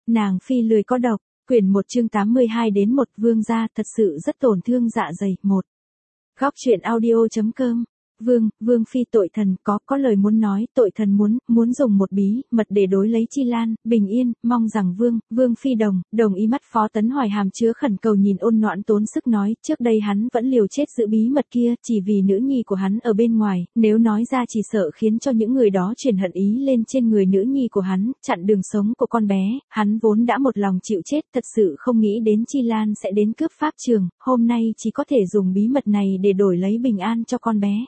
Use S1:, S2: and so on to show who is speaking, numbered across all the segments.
S1: Nàng phi lười có độc, quyển 1 chương 82 đến 1 vương gia thật sự rất tổn thương dạ dày. 1. Góc truyện audio.com Vương phi tội thần có lời muốn nói, tội thần muốn dùng một bí mật để đối lấy Chi Lan, bình yên, mong rằng Vương phi đồng ý. Mắt Phó Tấn Hoài hàm chứa khẩn cầu nhìn Ôn Noãn tốn sức nói, trước đây hắn vẫn liều chết giữ bí mật kia, chỉ vì nữ nhi của hắn ở bên ngoài, nếu nói ra chỉ sợ khiến cho những người đó chuyển hận ý lên trên người nữ nhi của hắn, chặn đường sống của con bé, hắn vốn đã một lòng chịu chết, thật sự không nghĩ đến Chi Lan sẽ đến cướp pháp trường, hôm nay chỉ có thể dùng bí mật này để đổi lấy bình an cho con bé.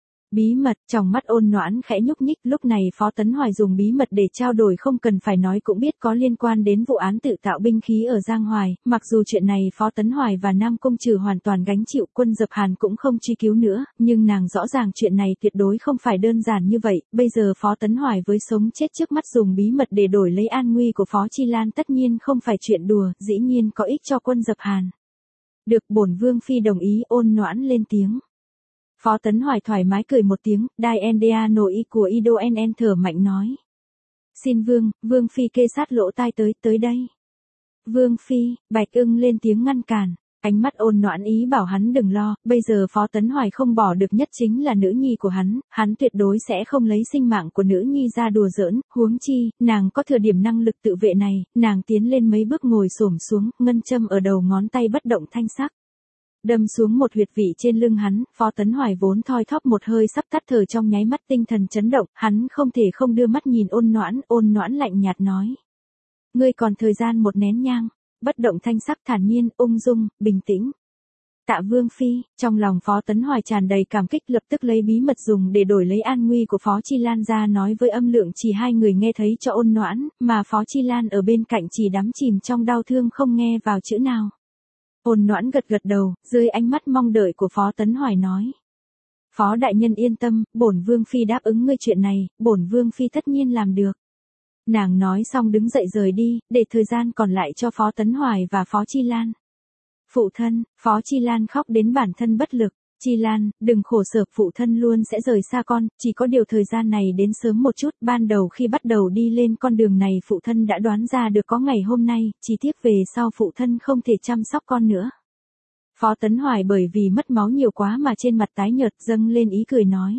S1: Bí mật, trong mắt Ôn Noãn khẽ nhúc nhích, lúc này Phó Tấn Hoài dùng bí mật để trao đổi không cần phải nói cũng biết có liên quan đến vụ án tự tạo binh khí ở Giang Hoài, mặc dù chuyện này Phó Tấn Hoài và Nam Cung Trừ hoàn toàn gánh chịu, Quân Dập Hàn cũng không truy cứu nữa, nhưng nàng rõ ràng chuyện này tuyệt đối không phải đơn giản như vậy, bây giờ Phó Tấn Hoài với sống chết trước mắt dùng bí mật để đổi lấy an nguy của Phó Chi Lan tất nhiên không phải chuyện đùa, dĩ nhiên có ích cho Quân Dập Hàn. Được, bổn Vương phi đồng ý. Ôn Noãn lên tiếng. Phó Tấn Hoài thoải mái cười một tiếng, đai NDA nội y của Ido NN thở mạnh nói. Xin Vương phi kê sát lỗ tai tới đây. Vương phi, Bạch Ưng lên tiếng ngăn cản, ánh mắt Ôn Noãn ý bảo hắn đừng lo, bây giờ Phó Tấn Hoài không bỏ được nhất chính là nữ nhi của hắn tuyệt đối sẽ không lấy sinh mạng của nữ nhi ra đùa giỡn, huống chi, nàng có thừa điểm năng lực tự vệ này, nàng tiến lên mấy bước ngồi xổm xuống, ngân châm ở đầu ngón tay bất động thanh sắc. Đâm xuống một huyệt vị trên lưng hắn, Phó Tấn Hoài vốn thoi thóp một hơi sắp tắt thở trong nháy mắt tinh thần chấn động, hắn không thể không đưa mắt nhìn Ôn Noãn lạnh nhạt nói. Ngươi còn thời gian một nén nhang, bất động thanh sắc thản nhiên, ung dung, bình tĩnh. Tạ Vương phi, trong lòng Phó Tấn Hoài tràn đầy cảm kích lập tức lấy bí mật dùng để đổi lấy an nguy của Phó Chi Lan ra nói với âm lượng chỉ hai người nghe thấy cho Ôn Noãn, mà Phó Chi Lan ở bên cạnh chỉ đắm chìm trong đau thương không nghe vào chữ nào. Ôn Noãn gật đầu, dưới ánh mắt mong đợi của Phó Tấn Hoài nói. Phó đại nhân yên tâm, bổn Vương phi đáp ứng ngươi chuyện này, bổn Vương phi tất nhiên làm được. Nàng nói xong đứng dậy rời đi, để thời gian còn lại cho Phó Tấn Hoài và Phó Chi Lan. Phụ thân, Phó Chi Lan khóc đến bản thân bất lực. Chi Lan, đừng khổ sở, phụ thân luôn sẽ rời xa con, chỉ có điều thời gian này đến sớm một chút, ban đầu khi bắt đầu đi lên con đường này phụ thân đã đoán ra được có ngày hôm nay, chỉ tiếc về sau phụ thân không thể chăm sóc con nữa. Phó Tấn Hoài bởi vì mất máu nhiều quá mà trên mặt tái nhợt dâng lên ý cười nói.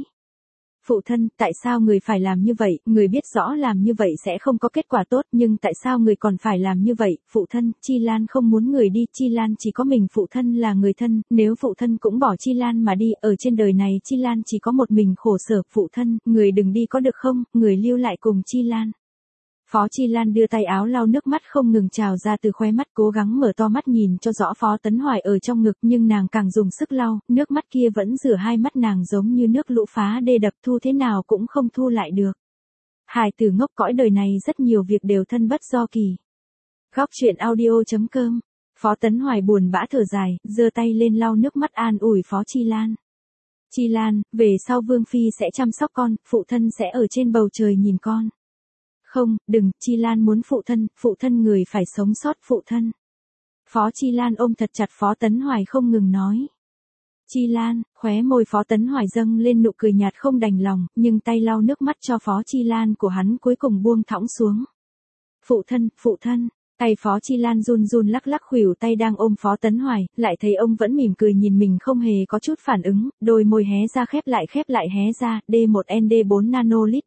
S1: Phụ thân, tại sao người phải làm như vậy, người biết rõ làm như vậy sẽ không có kết quả tốt, nhưng tại sao người còn phải làm như vậy, phụ thân, Chi Lan không muốn người đi, Chi Lan chỉ có mình phụ thân là người thân, nếu phụ thân cũng bỏ Chi Lan mà đi, ở trên đời này Chi Lan chỉ có một mình khổ sở, phụ thân, người đừng đi có được không, người lưu lại cùng Chi Lan. Phó Chi Lan đưa tay áo lau nước mắt không ngừng trào ra từ khóe mắt, cố gắng mở to mắt nhìn cho rõ Phó Tấn Hoài ở trong ngực, nhưng nàng càng dùng sức lau, nước mắt kia vẫn rửa hai mắt nàng giống như nước lũ phá đê đập, thu thế nào cũng không thu lại được. Hài tử ngốc, cõi đời này rất nhiều việc đều thân bất do kỳ. Góc truyện audio.com Phó Tấn Hoài buồn bã thở dài, giơ tay lên lau nước mắt an ủi Phó Chi Lan. Chi Lan, về sau Vương phi sẽ chăm sóc con, phụ thân sẽ ở trên bầu trời nhìn con. Không, đừng, Chi Lan muốn phụ thân người phải sống sót, phụ thân. Phó Chi Lan ôm thật chặt Phó Tấn Hoài không ngừng nói. Chi Lan, khóe môi Phó Tấn Hoài dâng lên nụ cười nhạt không đành lòng, nhưng tay lau nước mắt cho Phó Chi Lan của hắn cuối cùng buông thõng xuống. Phụ thân. Tay Phó Chi Lan run lắc khuỷu tay đang ôm Phó Tấn Hoài, lại thấy ông vẫn mỉm cười nhìn mình không hề có chút phản ứng, đôi môi hé ra khép lại hé ra, D1ND4 nanolit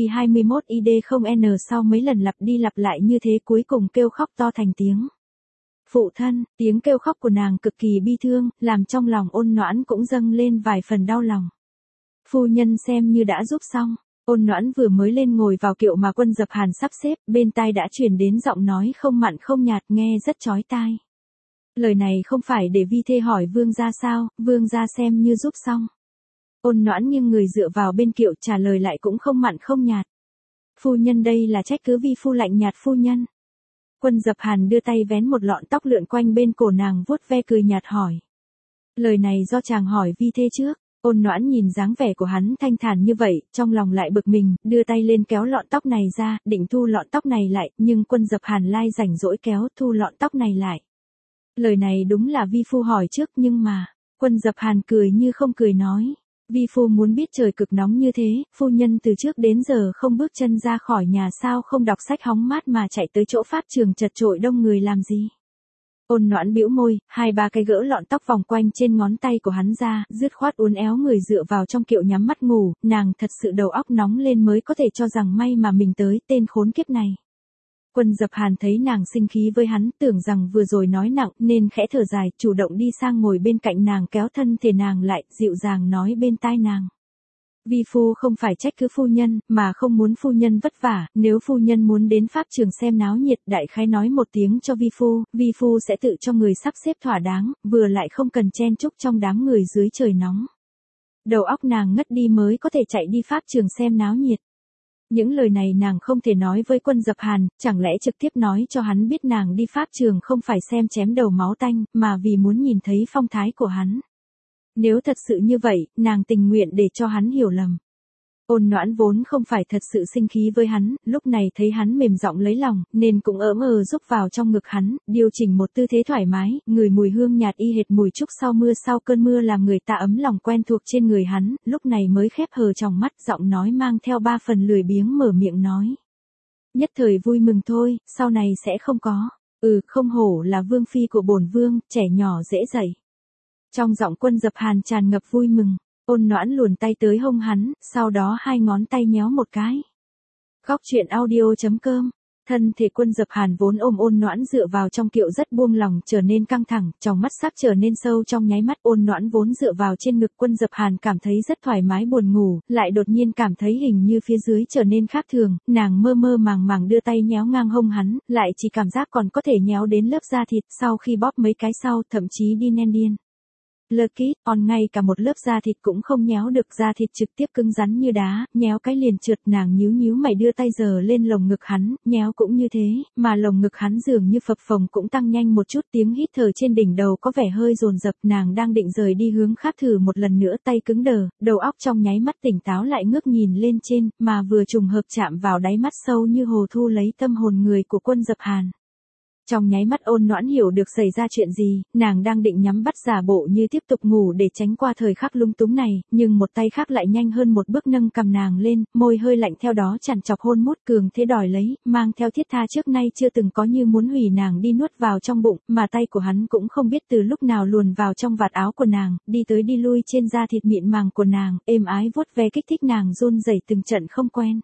S1: 3Q21ID0N sau mấy lần lặp đi lặp lại như thế cuối cùng kêu khóc to thành tiếng. Phụ thân, tiếng kêu khóc của nàng cực kỳ bi thương, làm trong lòng Ôn Noãn cũng dâng lên vài phần đau lòng. Phu nhân xem như đã giúp xong. Ôn Noãn vừa mới lên ngồi vào kiệu mà Quân Dập Hàn sắp xếp, bên tai đã truyền đến giọng nói không mặn không nhạt nghe rất chói tai. Lời này không phải để vi thê hỏi vương gia sao, vương gia xem như giúp xong. Ôn Noãn nghiêng người dựa vào bên kiệu trả lời lại cũng không mặn không nhạt. Phu nhân đây là trách cứ vi phu lạnh nhạt phu nhân. Quân Dập Hàn đưa tay vén một lọn tóc lượn quanh bên cổ nàng vuốt ve cười nhạt hỏi. Lời này do chàng hỏi vi thê trước. Ôn Noãn nhìn dáng vẻ của hắn thanh thản như vậy, trong lòng lại bực mình, đưa tay lên kéo lọn tóc này ra, định thu lọn tóc này lại, nhưng Quân Dập Hàn lai rảnh rỗi kéo thu lọn tóc này lại. Lời này đúng là vi phu hỏi trước nhưng mà, Quân Dập Hàn cười như không cười nói. Vi phu muốn biết trời cực nóng như thế, phu nhân từ trước đến giờ không bước chân ra khỏi nhà sao không đọc sách hóng mát mà chạy tới chỗ pháp trường chật chội đông người làm gì. Ôn Noãn bĩu môi, 2-3 cái gỡ lọn tóc vòng quanh trên ngón tay của hắn ra, dứt khoát uốn éo người dựa vào trong kiệu nhắm mắt ngủ, nàng thật sự đầu óc nóng lên mới có thể cho rằng may mà mình tới, tên khốn kiếp này. Quân Dập Hàn thấy nàng sinh khí với hắn, tưởng rằng vừa rồi nói nặng nên khẽ thở dài, chủ động đi sang ngồi bên cạnh nàng kéo thân thể nàng lại, dịu dàng nói bên tai nàng. Vi phu không phải trách cứ phu nhân, mà không muốn phu nhân vất vả, nếu phu nhân muốn đến pháp trường xem náo nhiệt, đại khái nói một tiếng cho vi phu sẽ tự cho người sắp xếp thỏa đáng, vừa lại không cần chen chúc trong đám người dưới trời nóng. Đầu óc nàng ngất đi mới có thể chạy đi pháp trường xem náo nhiệt. Những lời này nàng không thể nói với Quân Dập Hàn, chẳng lẽ trực tiếp nói cho hắn biết nàng đi pháp trường không phải xem chém đầu máu tanh, mà vì muốn nhìn thấy phong thái của hắn. Nếu thật sự như vậy, nàng tình nguyện để cho hắn hiểu lầm. Ôn Noãn vốn không phải thật sự sinh khí với hắn, lúc này thấy hắn mềm giọng lấy lòng, nên cũng ỡm rúc vào trong ngực hắn, điều chỉnh một tư thế thoải mái, ngửi mùi hương nhạt y hệt mùi trúc sau mưa sau cơn mưa làm người ta ấm lòng quen thuộc trên người hắn, lúc này mới khép hờ tròng mắt, giọng nói mang theo 3 phần lười biếng mở miệng nói. Nhất thời vui mừng thôi, sau này sẽ không có. Không hổ là vương phi của bổn vương, trẻ nhỏ dễ dạy. Trong giọng Quân Dập Hàn tràn ngập vui mừng. Ôn Noãn luồn tay tới hông hắn, sau đó 2 ngón tay nhéo một cái. Góc truyện audio.com. Thân thể Quân Dập Hàn vốn ôm Ôn Noãn dựa vào trong kiệu rất buông lòng trở nên căng thẳng, trong mắt sắc trở nên sâu trong nháy mắt. Ôn Noãn vốn dựa vào trên ngực Quân Dập Hàn cảm thấy rất thoải mái buồn ngủ, lại đột nhiên cảm thấy hình như phía dưới trở nên khác thường, nàng mơ mơ màng màng đưa tay nhéo ngang hông hắn, lại chỉ cảm giác còn có thể nhéo đến lớp da thịt, sau khi bóp mấy cái sau thậm chí đi nen điên. Lucky, ngay cả một lớp da thịt cũng không nhéo được, da thịt trực tiếp cứng rắn như đá, nhéo cái liền trượt. Nàng nhíu mày đưa tay giơ lên lồng ngực hắn, nhéo cũng như thế, mà lồng ngực hắn dường như phập phồng cũng tăng nhanh một chút, tiếng hít thở trên đỉnh đầu có vẻ hơi dồn dập. Nàng đang định rời đi hướng khác thử một lần nữa, tay cứng đờ, đầu óc trong nháy mắt tỉnh táo lại ngước nhìn lên trên, mà vừa trùng hợp chạm vào đáy mắt sâu như hồ thu lấy tâm hồn người của Quân Dập Hàn. Trong nháy mắt Ôn Noãn hiểu được xảy ra chuyện gì, nàng đang định nhắm mắt giả bộ như tiếp tục ngủ để tránh qua thời khắc lung túng này, nhưng một tay khác lại nhanh hơn một bước nâng cầm nàng lên, môi hơi lạnh theo đó chằn chọc hôn mút cường thế đòi lấy, mang theo thiết tha trước nay chưa từng có như muốn hủy nàng đi nuốt vào trong bụng, mà tay của hắn cũng không biết từ lúc nào luồn vào trong vạt áo của nàng, đi tới đi lui trên da thịt mịn màng của nàng, êm ái vuốt ve kích thích nàng run rẩy từng trận không quen.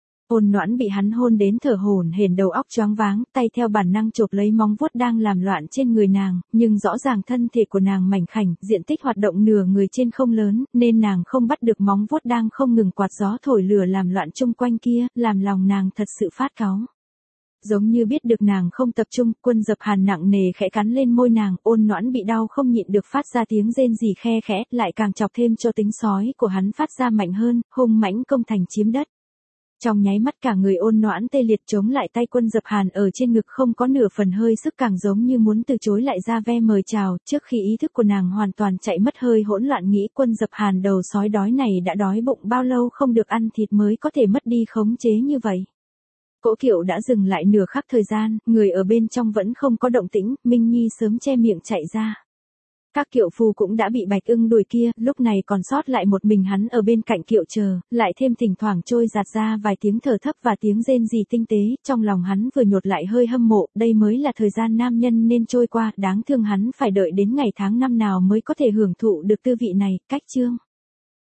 S1: Ôn Noãn bị hắn hôn đến thở hổn hển, đầu óc choáng váng, tay theo bản năng chộp lấy móng vuốt đang làm loạn trên người nàng, nhưng rõ ràng thân thể của nàng mảnh khảnh, diện tích hoạt động nửa người trên không lớn, nên nàng không bắt được móng vuốt đang không ngừng quạt gió thổi lửa làm loạn chung quanh kia, làm lòng nàng thật sự phát cáu. Giống như biết được nàng không tập trung, Quân Dập Hàn nặng nề khẽ cắn lên môi nàng, Ôn Noãn bị đau không nhịn được phát ra tiếng rên rỉ khe khẽ, lại càng chọc thêm cho tính sói của hắn phát ra mạnh hơn, hung mãnh công thành chiếm đất. Trong nháy mắt cả người Ôn Noãn tê liệt, chống lại tay Quân Dập Hàn ở trên ngực không có nửa phần hơi sức, càng giống như muốn từ chối lại ra ve mời chào. Trước khi ý thức của nàng hoàn toàn chạy mất, hơi hỗn loạn nghĩ Quân Dập Hàn đầu sói đói này đã đói bụng bao lâu không được ăn thịt mới có thể mất đi khống chế như vậy. Cỗ kiệu đã dừng lại nửa khắc thời gian, người ở bên trong vẫn không có động tĩnh, Minh Nhi sớm che miệng chạy ra. Các kiệu phu cũng đã bị Bạch Ưng đuổi kia, lúc này còn sót lại một mình hắn ở bên cạnh kiệu chờ, lại thêm thỉnh thoảng trôi giạt ra vài tiếng thở thấp và tiếng rên rỉ tinh tế, trong lòng hắn vừa nhột lại hơi hâm mộ, đây mới là thời gian nam nhân nên trôi qua, đáng thương hắn phải đợi đến ngày tháng năm nào mới có thể hưởng thụ được tư vị này. Cách chương